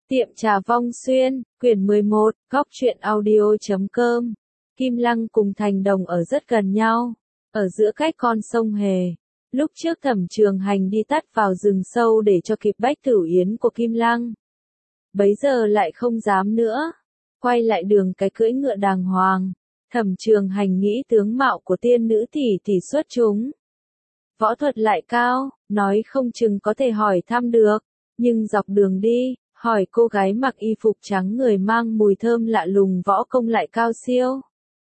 Tiệm trà Vong Xuyên, quyển 11, góc truyện audio.com. Kim Lăng cùng Thành Đồng ở rất gần nhau, ở giữa cách con sông Hề. Lúc trước Thẩm Trường Hành đi tắt vào rừng sâu để cho kịp Bách Tử Yến của Kim Lăng. Bấy giờ lại không dám nữa, quay lại đường cái cưỡi ngựa đàng hoàng. Thẩm Trường Hành nghĩ tướng mạo của tiên nữ tỷ xuất chúng. Võ thuật lại cao, nói không chừng có thể hỏi thăm được, nhưng dọc đường đi, hỏi cô gái mặc y phục trắng người mang mùi thơm lạ lùng võ công lại cao siêu.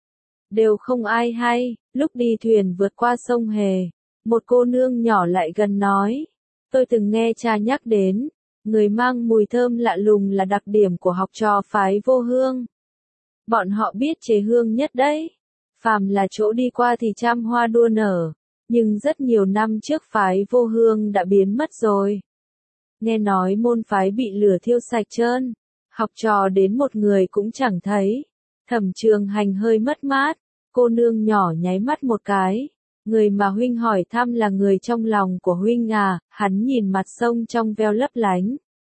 Đều không ai hay, lúc đi thuyền vượt qua sông Hề, một cô nương nhỏ lại gần nói, tôi từng nghe cha nhắc đến, người mang mùi thơm lạ lùng là đặc điểm của học trò phái Vô Hương. Bọn họ biết chế hương nhất đấy, phàm là chỗ đi qua thì trăm hoa đua nở, nhưng rất nhiều năm trước phái Vô Hương đã biến mất rồi. Nghe nói môn phái bị lửa thiêu sạch trơn, học trò đến một người cũng chẳng thấy. Thẩm Trường Hành hơi mất mát, cô nương nhỏ nháy mắt một cái. Người mà huynh hỏi thăm là người trong lòng của huynh à? Hắn nhìn mặt sông trong veo lấp lánh.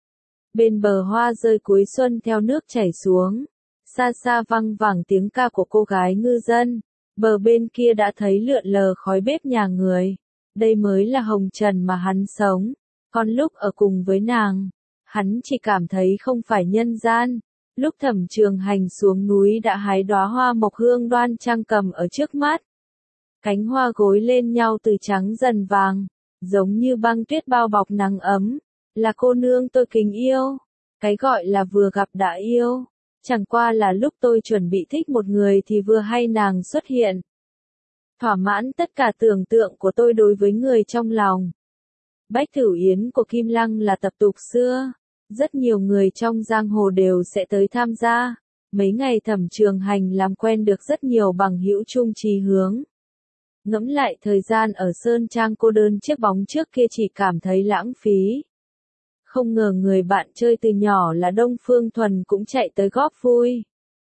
Bên bờ hoa rơi cuối xuân theo nước chảy xuống, xa xa văng vẳng tiếng ca của cô gái ngư dân. Bờ bên kia đã thấy lượn lờ khói bếp nhà người. Đây mới là hồng trần mà hắn sống. Còn lúc ở cùng với nàng, hắn chỉ cảm thấy không phải nhân gian. Lúc Thẩm Trường Hành xuống núi đã hái đóa hoa mộc hương đoan trang cầm ở trước mắt. Cánh hoa gối lên nhau từ trắng dần vàng, giống như băng tuyết bao bọc nắng ấm. Là cô nương tôi kính yêu. Cái gọi là vừa gặp đã yêu, chẳng qua là lúc tôi chuẩn bị thích một người thì vừa hay nàng xuất hiện. Thỏa mãn tất cả tưởng tượng của tôi đối với người trong lòng. Bách Tử Yến của Kim Lăng là tập tục xưa, rất nhiều người trong giang hồ đều sẽ tới tham gia. Mấy ngày Thẩm Trường Hành làm quen được rất nhiều bằng hữu chung chí hướng. Ngẫm lại thời gian ở Sơn Trang cô đơn chiếc bóng trước kia chỉ cảm thấy lãng phí. Không ngờ người bạn chơi từ nhỏ là Đông Phương Thuần cũng chạy tới góp vui.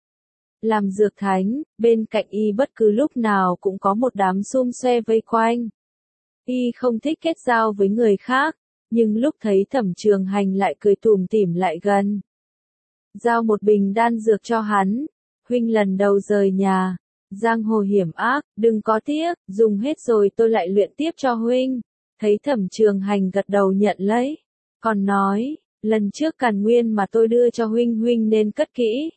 Làm dược thánh, bên cạnh y bất cứ lúc nào cũng có một đám xum xoe vây quanh. Y không thích kết giao với người khác, nhưng lúc thấy Thẩm Trường Hành lại cười tủm tỉm lại gần. Giao một bình đan dược cho hắn, huynh lần đầu rời nhà, giang hồ hiểm ác, đừng có tiếc, dùng hết rồi tôi lại luyện tiếp cho huynh. Thấy Thẩm Trường Hành gật đầu nhận lấy, còn nói, lần trước càn nguyên mà tôi đưa cho huynh nên cất kỹ.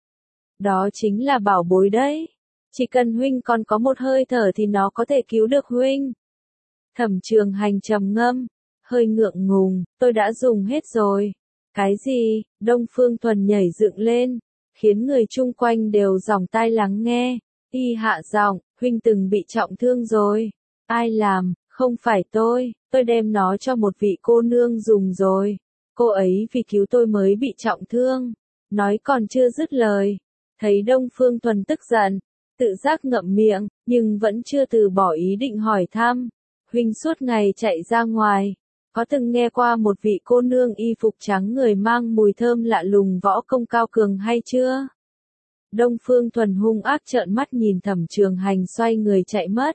Đó chính là bảo bối đấy, chỉ cần huynh còn có một hơi thở thì nó có thể cứu được huynh. Thẩm Trường Hành trầm ngâm, hơi ngượng ngùng, tôi đã dùng hết rồi. Cái gì? Đông Phương Thuần nhảy dựng lên, khiến người chung quanh đều dòng tai lắng nghe. Y hạ giọng, huynh từng bị trọng thương rồi. Ai làm? Không phải tôi đem nó cho một vị cô nương dùng rồi. Cô ấy vì cứu tôi mới bị trọng thương. Nói còn chưa dứt lời, thấy Đông Phương Thuần tức giận, tự giác ngậm miệng, nhưng vẫn chưa từ bỏ ý định hỏi thăm. Huynh suốt ngày chạy ra ngoài, có từng nghe qua một vị cô nương y phục trắng người mang mùi thơm lạ lùng võ công cao cường hay chưa? Đông Phương Thuần hung ác trợn mắt nhìn Thẩm Trường Hành xoay người chạy mất.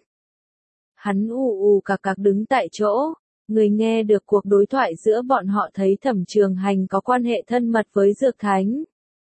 Hắn ù cạc đứng tại chỗ, người nghe được cuộc đối thoại giữa bọn họ thấy Thẩm Trường Hành có quan hệ thân mật với Dược Thánh.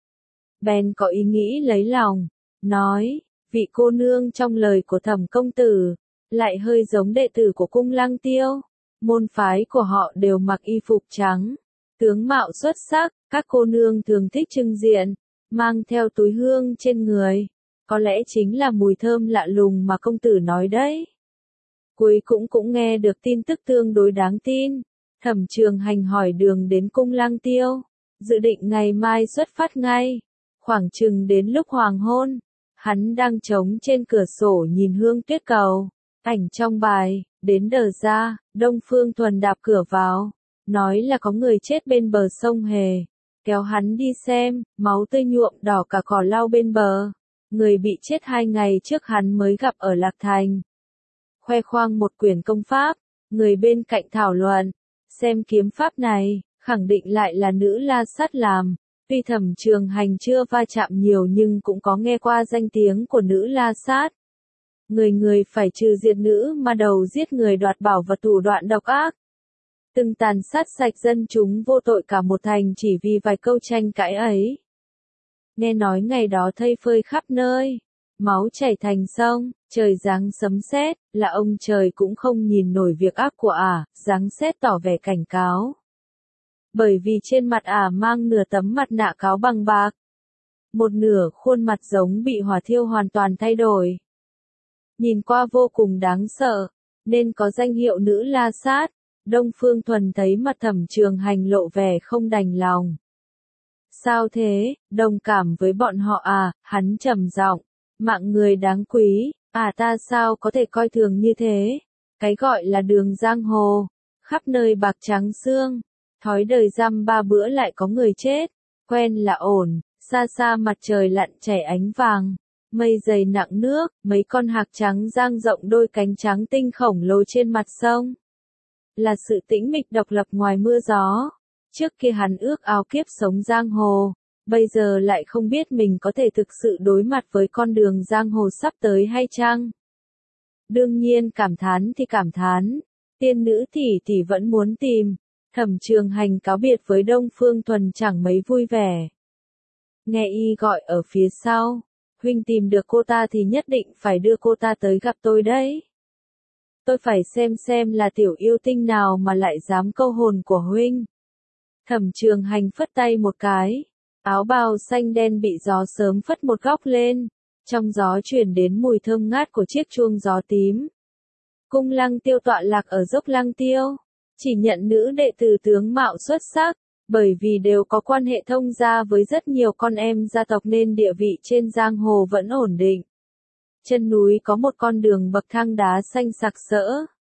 Bèn có ý nghĩ lấy lòng, nói, vị cô nương trong lời của Thẩm công tử, lại hơi giống đệ tử của cung Lăng Tiêu. Môn phái của họ đều mặc y phục trắng, tướng mạo xuất sắc, các cô nương thường thích trưng diện, mang theo túi hương trên người. Có lẽ chính là mùi thơm lạ lùng mà công tử nói đấy. Cuối cũng nghe được tin tức tương đối đáng tin. Thẩm Trường Hành hỏi đường đến cung Lăng Tiêu, dự định ngày mai xuất phát ngay. Khoảng chừng đến lúc hoàng hôn, hắn đang trống trên cửa sổ nhìn hương tuyết cầu. Ảnh trong bài, đến đờ ra, Đông Phương Thuần đạp cửa vào, nói là có người chết bên bờ sông Hề. Kéo hắn đi xem, máu tươi nhuộm đỏ cả cỏ lau bên bờ. Người bị chết 2 ngày trước hắn mới gặp ở Lạc Thành. Khoe khoang một quyển công pháp, người bên cạnh thảo luận, xem kiếm pháp này, khẳng định lại là nữ La Sát làm. Tuy Thẩm Trường Hành chưa va chạm nhiều nhưng cũng có nghe qua danh tiếng của nữ La Sát. Người phải trừ diệt nữ mà đầu giết người đoạt bảo và thủ đoạn độc ác. từng tàn sát sạch dân chúng vô tội cả một thành chỉ vì vài câu tranh cãi ấy. Nghe nói ngày đó thây phơi khắp nơi, máu chảy thành sông, trời giáng sấm sét, là ông trời cũng không nhìn nổi việc ác của giáng sét tỏ vẻ cảnh cáo. Bởi vì trên mặt mang nửa tấm mặt nạ cáo bằng bạc, một nửa khuôn mặt giống bị hỏa thiêu hoàn toàn thay đổi. Nhìn qua vô cùng đáng sợ, nên có danh hiệu nữ la sát. Đông Phương Thuần thấy mặt Thẩm Trường Hành lộ vẻ không đành lòng. Sao thế, đồng cảm với bọn họ hắn trầm giọng, mạng người đáng quý, ta sao có thể coi thường như thế, cái gọi là đường giang hồ, khắp nơi bạc trắng xương, thói đời dăm ba bữa lại có người chết, quen là ổn, xa xa mặt trời lặn chảy ánh vàng, mây dày nặng nước, mấy con hạc trắng dang rộng đôi cánh trắng tinh khổng lồ trên mặt sông. Là sự tĩnh mịch độc lập ngoài mưa gió. Trước kia hắn ước ao kiếp sống giang hồ, bây giờ lại không biết mình có thể thực sự đối mặt với con đường giang hồ sắp tới hay chăng. Đương nhiên cảm thán thì cảm thán, tiên nữ tỷ vẫn muốn tìm. Thẩm Trường Hành cáo biệt với Đông Phương Thuần chẳng mấy vui vẻ. Nghe y gọi ở phía sau, huynh tìm được cô ta thì nhất định phải đưa cô ta tới gặp tôi đấy. Tôi phải xem là tiểu yêu tinh nào mà lại dám câu hồn của huynh. Thẩm Trường Hành phất tay một cái, áo bào xanh đen bị gió sớm phất một góc lên, trong gió truyền đến mùi thơm ngát của chiếc chuông gió tím. Cung Lăng Tiêu tọa lạc ở dốc Lăng Tiêu, chỉ nhận nữ đệ tử tướng mạo xuất sắc, bởi vì đều có quan hệ thông gia với rất nhiều con em gia tộc nên địa vị trên giang hồ vẫn ổn định. Chân núi có một con đường bậc thang đá xanh sặc sỡ.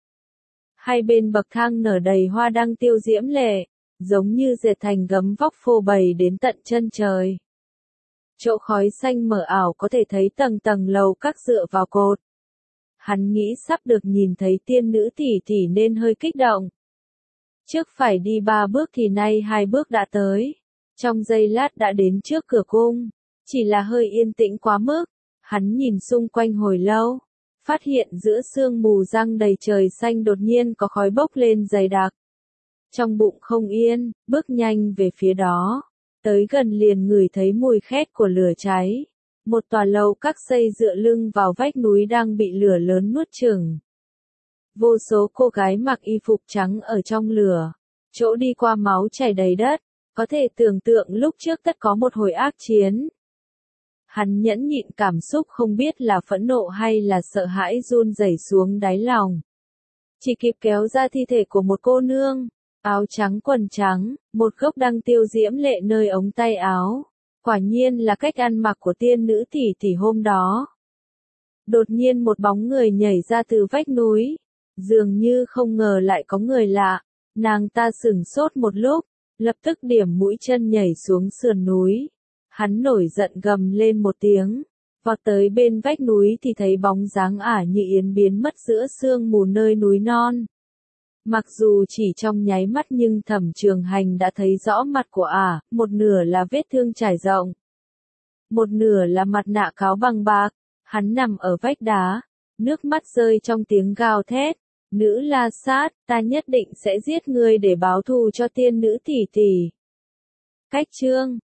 Hai bên bậc thang nở đầy hoa đăng tiêu diễm lệ, giống như dệt thành gấm vóc phô bày đến tận chân trời. Chỗ khói xanh mờ ảo có thể thấy tầng tầng lầu các dựa vào cột. Hắn nghĩ sắp được nhìn thấy tiên nữ tỷ nên hơi kích động. Trước phải đi 3 bước thì nay 2 bước đã tới. Trong giây lát đã đến trước cửa cung, chỉ là hơi yên tĩnh quá mức. Hắn nhìn xung quanh hồi lâu, phát hiện giữa sương mù giăng đầy trời xanh đột nhiên có khói bốc lên dày đặc. Trong bụng không yên, bước nhanh về phía đó, tới gần liền ngửi thấy mùi khét của lửa cháy. Một tòa lầu các xây dựa lưng vào vách núi đang bị lửa lớn nuốt chửng. Vô số cô gái mặc y phục trắng ở trong lửa, chỗ đi qua máu chảy đầy đất, có thể tưởng tượng lúc trước tất có một hồi ác chiến. Hắn nhẫn nhịn cảm xúc không biết là phẫn nộ hay là sợ hãi run rẩy xuống đáy lòng. Chỉ kịp kéo ra thi thể của một cô nương, áo trắng quần trắng, một gốc đăng tiêu diễm lệ nơi ống tay áo. Quả nhiên là cách ăn mặc của tiên nữ tỷ hôm đó. Đột nhiên một bóng người nhảy ra từ vách núi, dường như không ngờ lại có người lạ, nàng ta sửng sốt một lúc, lập tức điểm mũi chân nhảy xuống sườn núi. Hắn nổi giận gầm lên một tiếng, vọt tới bên vách núi thì thấy bóng dáng Như Yến biến mất giữa sương mù nơi núi non. Mặc dù chỉ trong nháy mắt nhưng Thẩm Trường Hành đã thấy rõ mặt của một nửa là vết thương trải rộng, một nửa là mặt nạ cáo bằng bạc. Hắn nằm ở vách đá, nước mắt rơi trong tiếng gào thét, nữ la sát, ta nhất định sẽ giết ngươi để báo thù cho tiên nữ tỷ. Cách chương